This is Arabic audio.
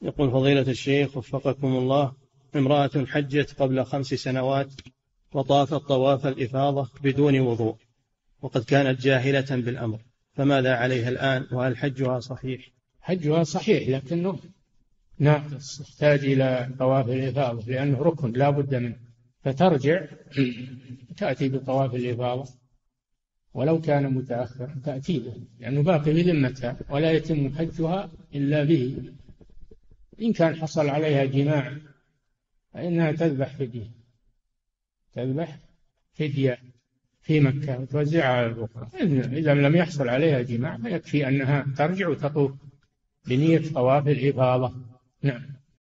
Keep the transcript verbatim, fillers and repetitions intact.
يقول فضيلة الشيخ وفقكم الله: امرأة حجت قبل خمس سنوات وطافت طواف الإفاضة بدون وضوء، وقد كانت جاهلة بالأمر، فماذا عليها الآن؟ وهل حجها صحيح؟ حجها صحيح، لكنه ناقص، يحتاج إلى طواف الإفاضة لأنه ركن لا بد منه، فترجع تأتي بطواف الإفاضة ولو كان متأخر، تأتي به لأنه باقي بذمتها ولا يتم حجها إلا به. إن كان حصل عليها جماع فإنها تذبح فدية، تذبح فدية في مكة وتوزعها على الفقراء. إذا لم يحصل عليها جماع فيكفي أنها ترجع وتطوف بنية طواف الإفاضة. نعم.